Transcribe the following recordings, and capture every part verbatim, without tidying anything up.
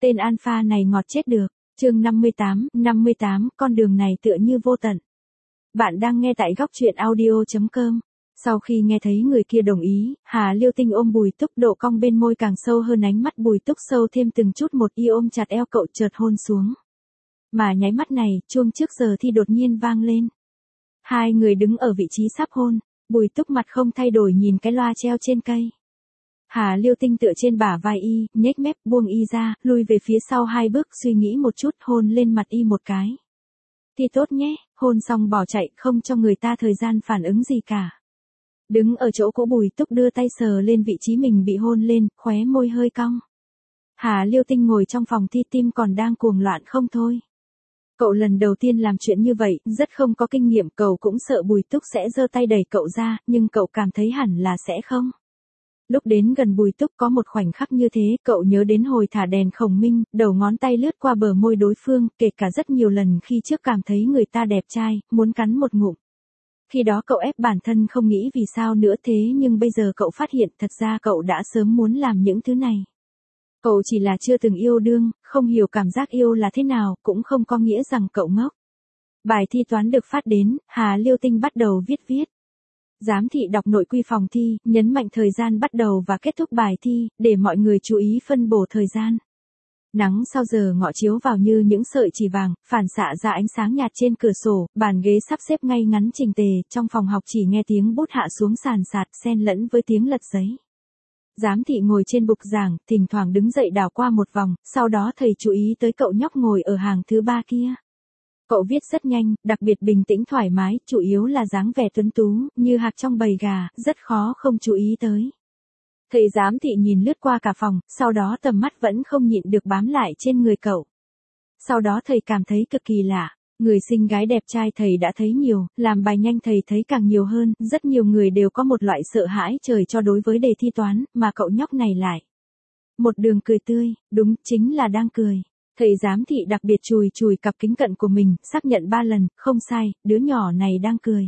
Tên alpha này ngọt chết được. Chương năm mươi tám, năm mươi tám, con đường này tựa như vô tận. Bạn đang nghe tại góc truyện audio chấm com. Sau khi nghe thấy người kia đồng ý, Hà Liêu Tinh ôm Bùi Túc, độ cong bên môi càng sâu hơn, ánh mắt Bùi Túc sâu thêm từng chút một, y ôm chặt eo cậu chợt hôn xuống. Mà nháy mắt này, chuông trước giờ thi đột nhiên vang lên. Hai người đứng ở vị trí sắp hôn, Bùi Túc mặt không thay đổi nhìn cái loa treo trên cây. Hà Liêu Tinh tựa trên bả vai y, nhếch mép buông y ra, lùi về phía sau hai bước, suy nghĩ một chút, hôn lên mặt y một cái. Thì tốt nhé, hôn xong bỏ chạy, không cho người ta thời gian phản ứng gì cả. Đứng ở chỗ cũ, Bùi Túc đưa tay sờ lên vị trí mình bị hôn lên, khóe môi hơi cong. Hà Liêu Tinh ngồi trong phòng thi, tim còn đang cuồng loạn không thôi. Cậu lần đầu tiên làm chuyện như vậy, rất không có kinh nghiệm, cậu cũng sợ Bùi Túc sẽ giơ tay đẩy cậu ra, nhưng cậu cảm thấy hẳn là sẽ không. Lúc đến gần Bùi Túc có một khoảnh khắc như thế, cậu nhớ đến hồi thả đèn khổng minh, đầu ngón tay lướt qua bờ môi đối phương, kể cả rất nhiều lần khi trước cảm thấy người ta đẹp trai, muốn cắn một ngụm. Khi đó cậu ép bản thân không nghĩ vì sao nữa, thế nhưng bây giờ cậu phát hiện thật ra cậu đã sớm muốn làm những thứ này. Cậu chỉ là chưa từng yêu đương, không hiểu cảm giác yêu là thế nào, cũng không có nghĩa rằng cậu ngốc. Bài thi toán được phát đến, Hà Liêu Tinh bắt đầu viết viết. Giám thị đọc nội quy phòng thi, nhấn mạnh thời gian bắt đầu và kết thúc bài thi, để mọi người chú ý phân bổ thời gian. Nắng sau giờ ngọ chiếu vào như những sợi chỉ vàng, phản xạ ra ánh sáng nhạt trên cửa sổ, bàn ghế sắp xếp ngay ngắn chỉnh tề, trong phòng học chỉ nghe tiếng bút hạ xuống sàn sạt, xen lẫn với tiếng lật giấy. Giám thị ngồi trên bục giảng, thỉnh thoảng đứng dậy đảo qua một vòng, sau đó thầy chú ý tới cậu nhóc ngồi ở hàng thứ ba kia. Cậu viết rất nhanh, đặc biệt bình tĩnh thoải mái, chủ yếu là dáng vẻ tuấn tú, như hạc trong bầy gà, rất khó không chú ý tới. Thầy giám thị nhìn lướt qua cả phòng, sau đó tầm mắt vẫn không nhịn được bám lại trên người cậu. Sau đó thầy cảm thấy cực kỳ lạ, người xinh gái đẹp trai thầy đã thấy nhiều, làm bài nhanh thầy thấy càng nhiều hơn, rất nhiều người đều có một loại sợ hãi trời cho đối với đề thi toán, mà cậu nhóc này lại. Một đường cười tươi, đúng, chính là đang cười. Thầy giám thị đặc biệt chùi chùi cặp kính cận của mình, xác nhận ba lần, không sai, đứa nhỏ này đang cười.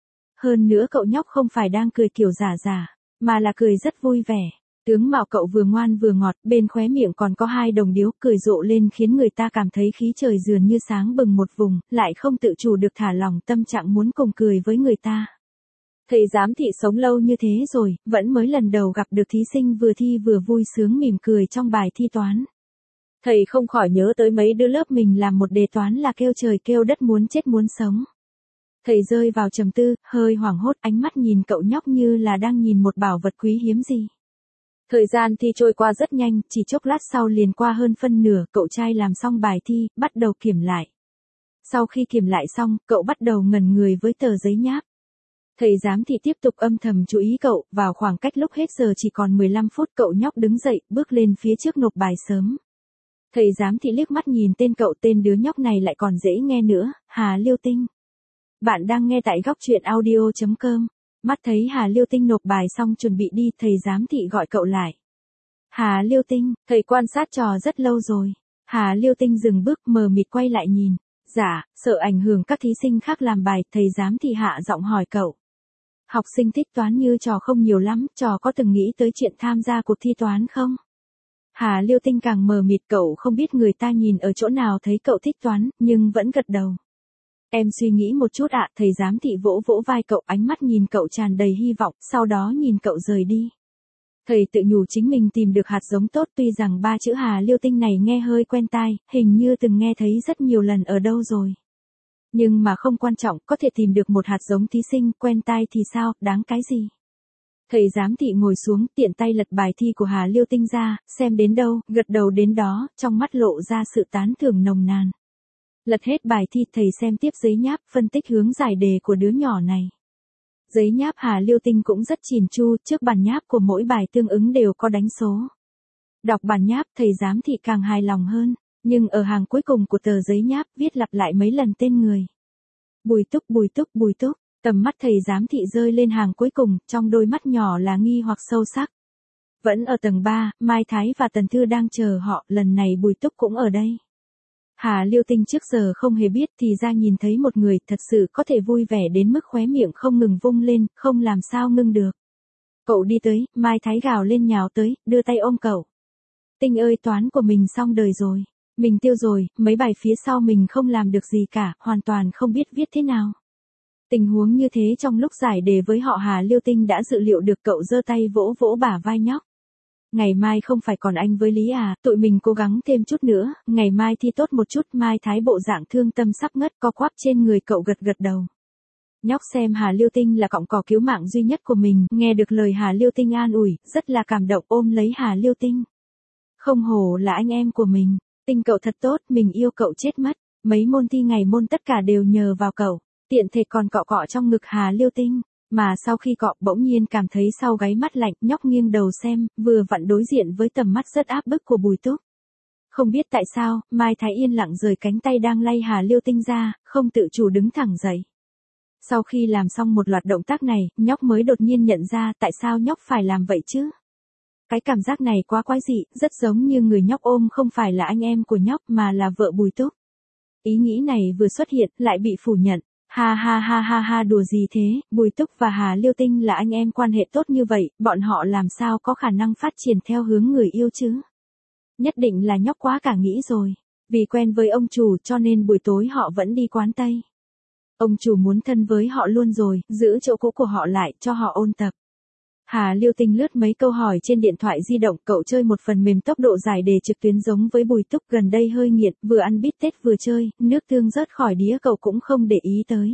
Hơn nữa cậu nhóc không phải đang cười kiểu giả giả, mà là cười rất vui vẻ. Tướng mạo cậu vừa ngoan vừa ngọt, bên khóe miệng còn có hai đồng điếu, cười rộ lên khiến người ta cảm thấy khí trời dường như sáng bừng một vùng, lại không tự chủ được thả lỏng tâm trạng muốn cùng cười với người ta. Thầy giám thị sống lâu như thế rồi, vẫn mới lần đầu gặp được thí sinh vừa thi vừa vui sướng mỉm cười trong bài thi toán. Thầy không khỏi nhớ tới mấy đứa lớp mình làm một đề toán là kêu trời kêu đất muốn chết muốn sống. Thầy rơi vào trầm tư, hơi hoảng hốt, ánh mắt nhìn cậu nhóc như là đang nhìn một bảo vật quý hiếm gì. Thời gian thi trôi qua rất nhanh, chỉ chốc lát sau liền qua hơn phân nửa, cậu trai làm xong bài thi, bắt đầu kiểm lại. Sau khi kiểm lại xong, cậu bắt đầu ngẩn người với tờ giấy nháp. Thầy giám thị tiếp tục âm thầm chú ý cậu, vào khoảng cách lúc hết giờ chỉ còn mười lăm phút, cậu nhóc đứng dậy, bước lên phía trước nộp bài sớm. Thầy giám thị liếc mắt nhìn tên cậu, tên đứa nhóc này lại còn dễ nghe nữa, Hà Liêu Tinh. Bạn đang nghe tại góc truyện audio chấm com. Mắt thấy Hà Liêu Tinh nộp bài xong chuẩn bị đi, thầy giám thị gọi cậu lại. Hà Liêu Tinh, thầy quan sát trò rất lâu rồi. Hà Liêu Tinh dừng bước, mờ mịt quay lại nhìn. Dạ, sợ ảnh hưởng các thí sinh khác làm bài, thầy giám thị hạ giọng hỏi cậu. Học sinh thích toán như trò không nhiều lắm, trò có từng nghĩ tới chuyện tham gia cuộc thi toán không? Hà Liêu Tinh càng mờ mịt, cậu không biết người ta nhìn ở chỗ nào thấy cậu thích toán, nhưng vẫn gật đầu. Em suy nghĩ một chút ạ, thầy giám thị vỗ vỗ vai cậu, ánh mắt nhìn cậu tràn đầy hy vọng, sau đó nhìn cậu rời đi. Thầy tự nhủ chính mình tìm được hạt giống tốt, tuy rằng ba chữ Hà Liêu Tinh này nghe hơi quen tai, hình như từng nghe thấy rất nhiều lần ở đâu rồi. Nhưng mà không quan trọng, có thể tìm được một hạt giống thí sinh, quen tai thì sao, đáng cái gì. Thầy giám thị ngồi xuống, tiện tay lật bài thi của Hà Liêu Tinh ra, xem đến đâu, gật đầu đến đó, trong mắt lộ ra sự tán thưởng nồng nàn. Lật hết bài thi, thầy xem tiếp giấy nháp, phân tích hướng giải đề của đứa nhỏ này. Giấy nháp Hà Liêu Tinh cũng rất chỉn chu, trước bản nháp của mỗi bài tương ứng đều có đánh số. Đọc bản nháp, thầy giám thị càng hài lòng hơn, nhưng ở hàng cuối cùng của tờ giấy nháp, viết lặp lại mấy lần tên người. Bùi Túc, Bùi Túc, Bùi Túc. Tầm mắt thầy giám thị rơi lên hàng cuối cùng, trong đôi mắt nhỏ là nghi hoặc sâu sắc. Vẫn ở tầng ba, Mai Thái và Tần Thư đang chờ họ, lần này Bùi Túc cũng ở đây. Hà Liêu Tinh trước giờ không hề biết, thì ra nhìn thấy một người thật sự có thể vui vẻ đến mức khóe miệng không ngừng vung lên, không làm sao ngưng được. Cậu đi tới, Mai Thái gào lên nhào tới, đưa tay ôm cậu. Tinh ơi, toán của mình xong đời rồi. Mình tiêu rồi, mấy bài phía sau mình không làm được gì cả, hoàn toàn không biết viết thế nào. Tình huống như thế trong lúc giải đề với họ Hà Liêu Tinh đã dự liệu được, cậu giơ tay vỗ vỗ bả vai nhóc. Ngày mai không phải còn anh với Lý à, tụi mình cố gắng thêm chút nữa, ngày mai thi tốt một chút. Mai Thái bộ dạng thương tâm sắp ngất, co quắp trên người cậu gật gật đầu. Nhóc xem Hà Liêu Tinh là cọng cỏ cứu mạng duy nhất của mình, nghe được lời Hà Liêu Tinh an ủi, rất là cảm động ôm lấy Hà Liêu Tinh. Không hổ là anh em của mình, Tinh cậu thật tốt, mình yêu cậu chết mất, mấy môn thi ngày môn tất cả đều nhờ vào cậu, tiện thể còn cọ cọ trong ngực Hà Liêu Tinh. Mà sau khi cọ bỗng nhiên cảm thấy sau gáy mắt lạnh, nhóc nghiêng đầu xem, vừa vặn đối diện với tầm mắt rất áp bức của Bùi Túc. Không biết tại sao, Mai Thái yên lặng rời cánh tay đang lay Hà Liêu Tinh ra, không tự chủ đứng thẳng dậy. Sau khi làm xong một loạt động tác này, nhóc mới đột nhiên nhận ra tại sao nhóc phải làm vậy chứ. Cái cảm giác này quá quái dị, rất giống như người nhóc ôm không phải là anh em của nhóc mà là vợ Bùi Túc. Ý nghĩ này vừa xuất hiện, lại bị phủ nhận. Ha ha ha ha ha, đùa gì thế, Bùi Túc và Hà Liêu Tinh là anh em quan hệ tốt như vậy, bọn họ làm sao có khả năng phát triển theo hướng người yêu chứ? Nhất định là nhóc quá cả nghĩ rồi. Vì quen với ông chủ cho nên buổi tối họ vẫn đi quán Tây. Ông chủ muốn thân với họ luôn rồi, giữ chỗ cũ của họ lại cho họ ôn tập. Hà Liêu Tinh lướt mấy câu hỏi trên điện thoại di động, cậu chơi một phần mềm tốc độ giải đề trực tuyến giống với Bùi Túc, gần đây hơi nghiện, vừa ăn bít tết vừa chơi, nước tương rớt khỏi đĩa cậu cũng không để ý tới.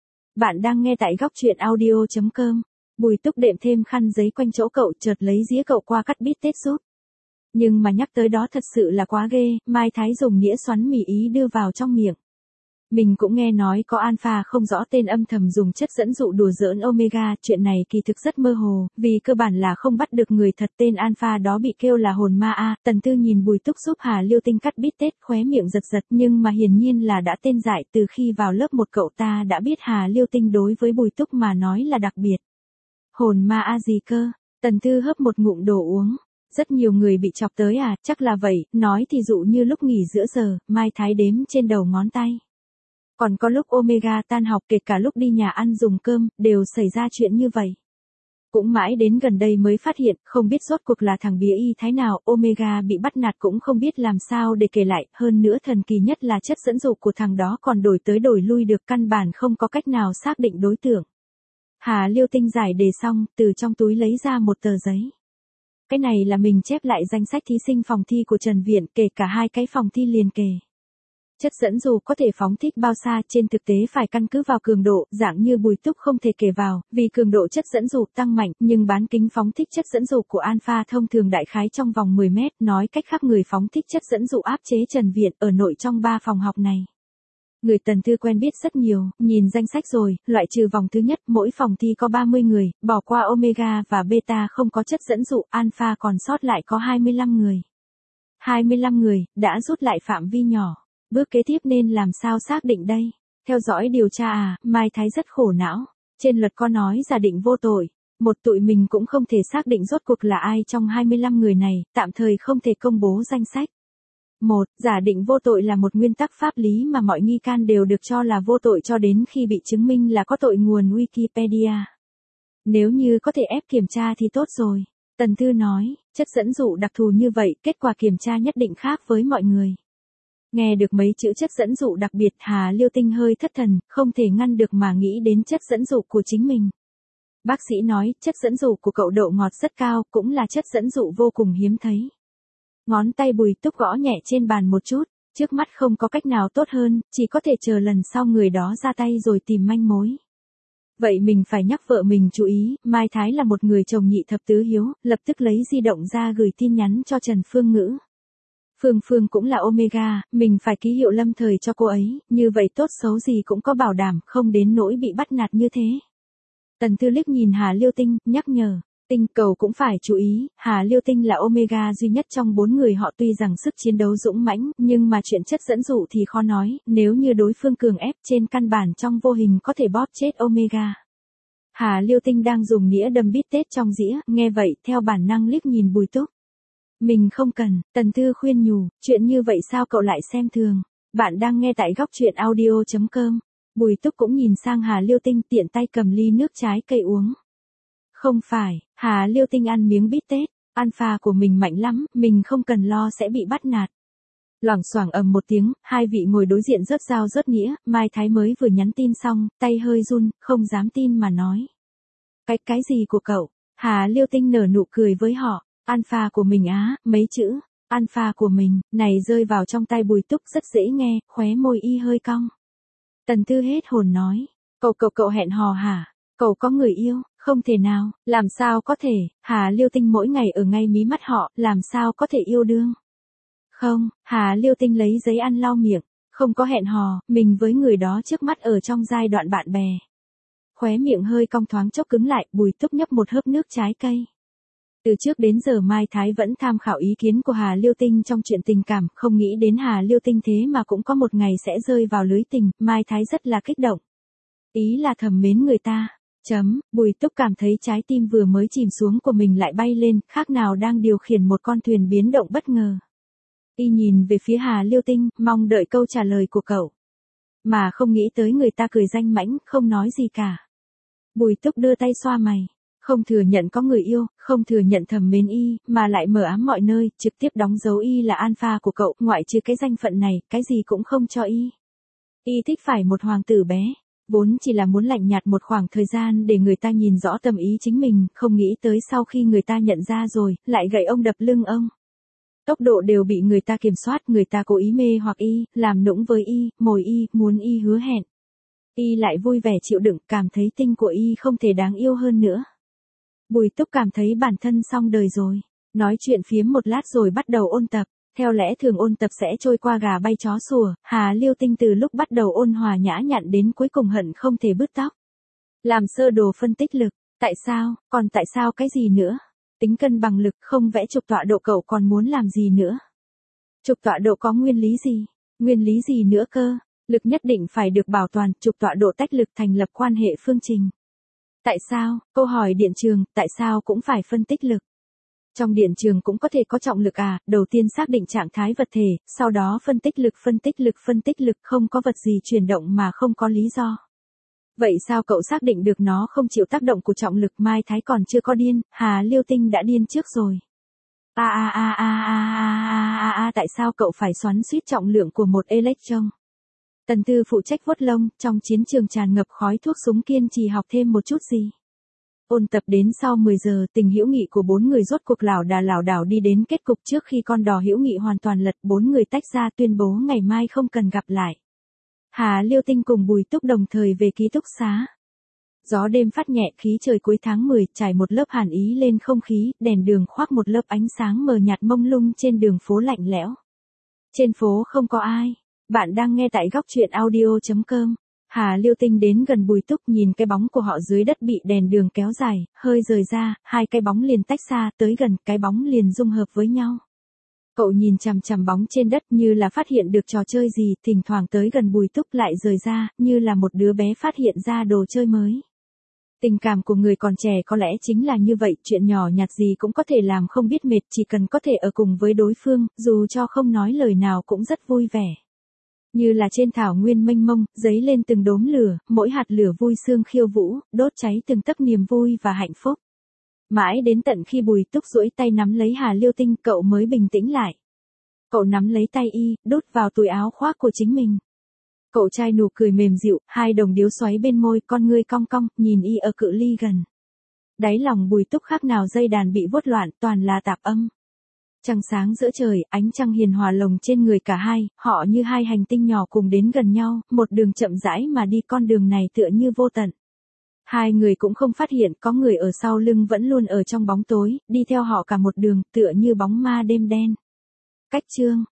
Bạn đang nghe tại góc truyện audio chấm com. Bùi Túc đệm thêm khăn giấy quanh chỗ cậu, chợt lấy dĩa cậu qua cắt bít tết giúp. Nhưng mà nhắc tới đó thật sự là quá ghê, Mai Thái dùng nĩa xoắn mì ý đưa vào trong miệng. Mình cũng nghe nói có alpha không rõ tên âm thầm dùng chất dẫn dụ đùa giỡn omega, chuyện này kỳ thực rất mơ hồ, vì cơ bản là không bắt được người thật, tên alpha đó bị kêu là hồn ma a. Tần Tư nhìn Bùi Túc giúp Hà Liêu Tinh cắt bít tết, khóe miệng giật giật, nhưng mà hiển nhiên là đã tên dại, từ khi vào lớp một cậu ta đã biết Hà Liêu Tinh đối với Bùi Túc mà nói là đặc biệt. Hồn ma a gì cơ? Tần Tư hớp một ngụm đồ uống. Rất nhiều người bị chọc tới à, chắc là vậy, nói thì dụ như lúc nghỉ giữa giờ, Mai Thái đếm trên đầu ngón tay. Còn có lúc Omega tan học, kể cả lúc đi nhà ăn dùng cơm, đều xảy ra chuyện như vậy. Cũng mãi đến gần đây mới phát hiện, không biết rốt cuộc là thằng bía y thái nào, Omega bị bắt nạt cũng không biết làm sao để kể lại, hơn nữa thần kỳ nhất là chất dẫn dụ của thằng đó còn đổi tới đổi lui được, căn bản không có cách nào xác định đối tượng. Hà Liêu Tinh giải đề xong, từ trong túi lấy ra một tờ giấy. Cái này là mình chép lại danh sách thí sinh phòng thi của Trần Viện, kể cả hai cái phòng thi liền kề. Chất dẫn dụ có thể phóng thích bao xa, trên thực tế phải căn cứ vào cường độ, dạng như Bùi Túc không thể kể vào, vì cường độ chất dẫn dụ tăng mạnh, nhưng bán kính phóng thích chất dẫn dụ của alpha thông thường đại khái trong vòng mười mét, nói cách khác người phóng thích chất dẫn dụ áp chế Trần Viện ở nội trong ba phòng học này. Người Tần Thư quen biết rất nhiều, nhìn danh sách rồi, loại trừ vòng thứ nhất, mỗi phòng thi có ba mươi người, bỏ qua omega và beta không có chất dẫn dụ, alpha còn sót lại có hai mươi lăm người. hai mươi lăm người, đã rút lại phạm vi nhỏ. Bước kế tiếp nên làm sao xác định đây? Theo dõi điều tra à, Mai Thái rất khổ não. Trên luật có nói giả định vô tội. Một tụi mình cũng không thể xác định rốt cuộc là ai trong hai mươi lăm người này, tạm thời không thể công bố danh sách. Một, giả định vô tội là một nguyên tắc pháp lý mà mọi nghi can đều được cho là vô tội cho đến khi bị chứng minh là có tội, nguồn Wikipedia. Nếu như có thể ép kiểm tra thì tốt rồi. Tần Tư nói, chất dẫn dụ đặc thù như vậy, kết quả kiểm tra nhất định khác với mọi người. Nghe được mấy chữ chất dẫn dụ đặc biệt, Hà Liêu Tinh hơi thất thần, không thể ngăn được mà nghĩ đến chất dẫn dụ của chính mình. Bác sĩ nói, chất dẫn dụ của cậu độ ngọt rất cao, cũng là chất dẫn dụ vô cùng hiếm thấy. Ngón tay Bùi Túc gõ nhẹ trên bàn một chút, trước mắt không có cách nào tốt hơn, chỉ có thể chờ lần sau người đó ra tay rồi tìm manh mối. Vậy mình phải nhắc vợ mình chú ý, Mai Thái là một người chồng nhị thập tứ hiếu, lập tức lấy di động ra gửi tin nhắn cho Trần Phương Ngữ. Phương Phương cũng là omega, mình phải ký hiệu lâm thời cho cô ấy, như vậy tốt xấu gì cũng có bảo đảm, không đến nỗi bị bắt nạt như thế. Tần Tư liếc nhìn Hà Liêu Tinh, nhắc nhở, Tinh cầu cũng phải chú ý, Hà Liêu Tinh là omega duy nhất trong bốn người họ, tuy rằng sức chiến đấu dũng mãnh, nhưng mà chuyện chất dẫn dụ thì khó nói, nếu như đối phương cường ép trên căn bản trong vô hình có thể bóp chết omega. Hà Liêu Tinh đang dùng nĩa đâm bít tết trong dĩa, nghe vậy theo bản năng liếc nhìn Bùi Túc. Mình không cần, Tần Tư khuyên nhủ, chuyện như vậy sao cậu lại xem thường. Bạn đang nghe tại góc truyện audio chấm com. Bùi Túc cũng nhìn sang Hà Liêu Tinh, tiện tay cầm ly nước trái cây uống. Không phải, Hà Liêu Tinh ăn miếng bít tết, Alpha của mình mạnh lắm, mình không cần lo sẽ bị bắt nạt. Loảng xoảng ầm một tiếng, hai vị ngồi đối diện rớt dao rớt nghĩa, Mai Thái mới vừa nhắn tin xong, tay hơi run, không dám tin mà nói. Cái, cái gì của cậu? Hà Liêu Tinh nở nụ cười với họ, Alpha của mình á, mấy chữ, Alpha của mình, này rơi vào trong tai Bùi Túc rất dễ nghe, khóe môi y hơi cong. Tần Tư hết hồn nói, cậu cậu cậu hẹn hò hả? Cậu có người yêu? Không thể nào, làm sao có thể, Hà Liêu Tinh mỗi ngày ở ngay mí mắt họ, làm sao có thể yêu đương? Không, Hà Liêu Tinh lấy giấy ăn lau miệng, không có hẹn hò, mình với người đó trước mắt ở trong giai đoạn bạn bè. Khóe miệng hơi cong thoáng chốc cứng lại, Bùi Túc nhấp một hớp nước trái cây. Từ trước đến giờ Mai Thái vẫn tham khảo ý kiến của Hà Liêu Tinh trong chuyện tình cảm, không nghĩ đến Hà Liêu Tinh thế mà cũng có một ngày sẽ rơi vào lưới tình, Mai Thái rất là kích động. Ý là thầm mến người ta. Chấm, Bùi Túc cảm thấy trái tim vừa mới chìm xuống của mình lại bay lên, khác nào đang điều khiển một con thuyền biến động bất ngờ. Y nhìn về phía Hà Liêu Tinh, mong đợi câu trả lời của cậu. Mà không nghĩ tới người ta cười danh mãnh, không nói gì cả. Bùi Túc đưa tay xoa mày. Không thừa nhận có người yêu, không thừa nhận thầm mến y, mà lại mờ ám mọi nơi, trực tiếp đóng dấu y là alpha của cậu, ngoại trừ cái danh phận này, cái gì cũng không cho y. Y thích phải một hoàng tử bé. Vốn chỉ là muốn lạnh nhạt một khoảng thời gian để người ta nhìn rõ tâm ý chính mình, không nghĩ tới sau khi người ta nhận ra rồi, lại gậy ông đập lưng ông. Tốc độ đều bị người ta kiểm soát, người ta cố ý mê hoặc y, làm nũng với y, mồi y, muốn y hứa hẹn. Y lại vui vẻ chịu đựng, cảm thấy tinh của y không thể đáng yêu hơn nữa. Bùi Túc cảm thấy bản thân xong đời rồi. Nói chuyện phiếm một lát rồi bắt đầu ôn tập. Theo lẽ thường ôn tập sẽ trôi qua gà bay chó sủa, Hà Liêu Tinh từ lúc bắt đầu ôn hòa nhã nhặn đến cuối cùng hận không thể bứt tóc. Làm sơ đồ phân tích lực, tại sao, còn tại sao cái gì nữa? Tính cân bằng lực không vẽ trục tọa độ cậu còn muốn làm gì nữa? Trục tọa độ có nguyên lý gì? Nguyên lý gì nữa cơ? Lực nhất định phải được bảo toàn, trục tọa độ tách lực thành lập quan hệ phương trình. Tại sao, câu hỏi điện trường, tại sao cũng phải phân tích lực? Trong điện trường cũng có thể có trọng lực à, đầu tiên xác định trạng thái vật thể, sau đó phân tích lực phân tích lực phân tích lực không có vật gì chuyển động mà không có lý do. Vậy sao cậu xác định được nó không chịu tác động của trọng lực? Mai Thái còn chưa có điên, Hà Liêu Tinh đã điên trước rồi. A a a a a a a a tại sao cậu phải xoắn suýt trọng lượng của một electron? Tần Tư phụ trách vuốt lông, trong chiến trường tràn ngập khói thuốc súng kiên trì học thêm một chút gì. Ôn tập đến sau mười giờ, tình hữu nghị của bốn người rốt cuộc lảo đà lảo đảo đi đến kết cục trước khi con đò hữu nghị hoàn toàn lật, bốn người tách ra tuyên bố ngày mai không cần gặp lại. Hà Liêu Tinh cùng Bùi Túc đồng thời về ký túc xá. Gió đêm phát nhẹ, khí trời cuối tháng mười trải một lớp hàn ý lên không khí, đèn đường khoác một lớp ánh sáng mờ nhạt mông lung trên đường phố lạnh lẽo. Trên phố không có ai. Bạn đang nghe tại góc truyện audio chấm com. Hà Liêu Tinh đến gần Bùi Túc nhìn cái bóng của họ dưới đất bị đèn đường kéo dài, hơi rời ra, hai cái bóng liền tách xa, tới gần, cái bóng liền dung hợp với nhau. Cậu nhìn chằm chằm bóng trên đất như là phát hiện được trò chơi gì, thỉnh thoảng tới gần Bùi Túc lại rời ra, như là một đứa bé phát hiện ra đồ chơi mới. Tình cảm của người còn trẻ có lẽ chính là như vậy, chuyện nhỏ nhặt gì cũng có thể làm không biết mệt, chỉ cần có thể ở cùng với đối phương, dù cho không nói lời nào cũng rất vui vẻ. Như là trên thảo nguyên mênh mông, dấy lên từng đốm lửa, mỗi hạt lửa vui sương khiêu vũ, đốt cháy từng tấc niềm vui và hạnh phúc. Mãi đến tận khi Bùi Túc duỗi tay nắm lấy Hà Liêu Tinh, cậu mới bình tĩnh lại. Cậu nắm lấy tay y, đút vào túi áo khoác của chính mình. Cậu trai nụ cười mềm dịu, hai đồng điếu xoáy bên môi, con ngươi cong cong, nhìn y ở cự ly gần. Đáy lòng Bùi Túc khác nào dây đàn bị vuốt loạn, toàn là tạp âm. Trăng sáng giữa trời, ánh trăng hiền hòa lồng trên người cả hai, họ như hai hành tinh nhỏ cùng đến gần nhau, một đường chậm rãi mà đi, con đường này tựa như vô tận. Hai người cũng không phát hiện có người ở sau lưng vẫn luôn ở trong bóng tối, đi theo họ cả một đường, tựa như bóng ma đêm đen. Cách chương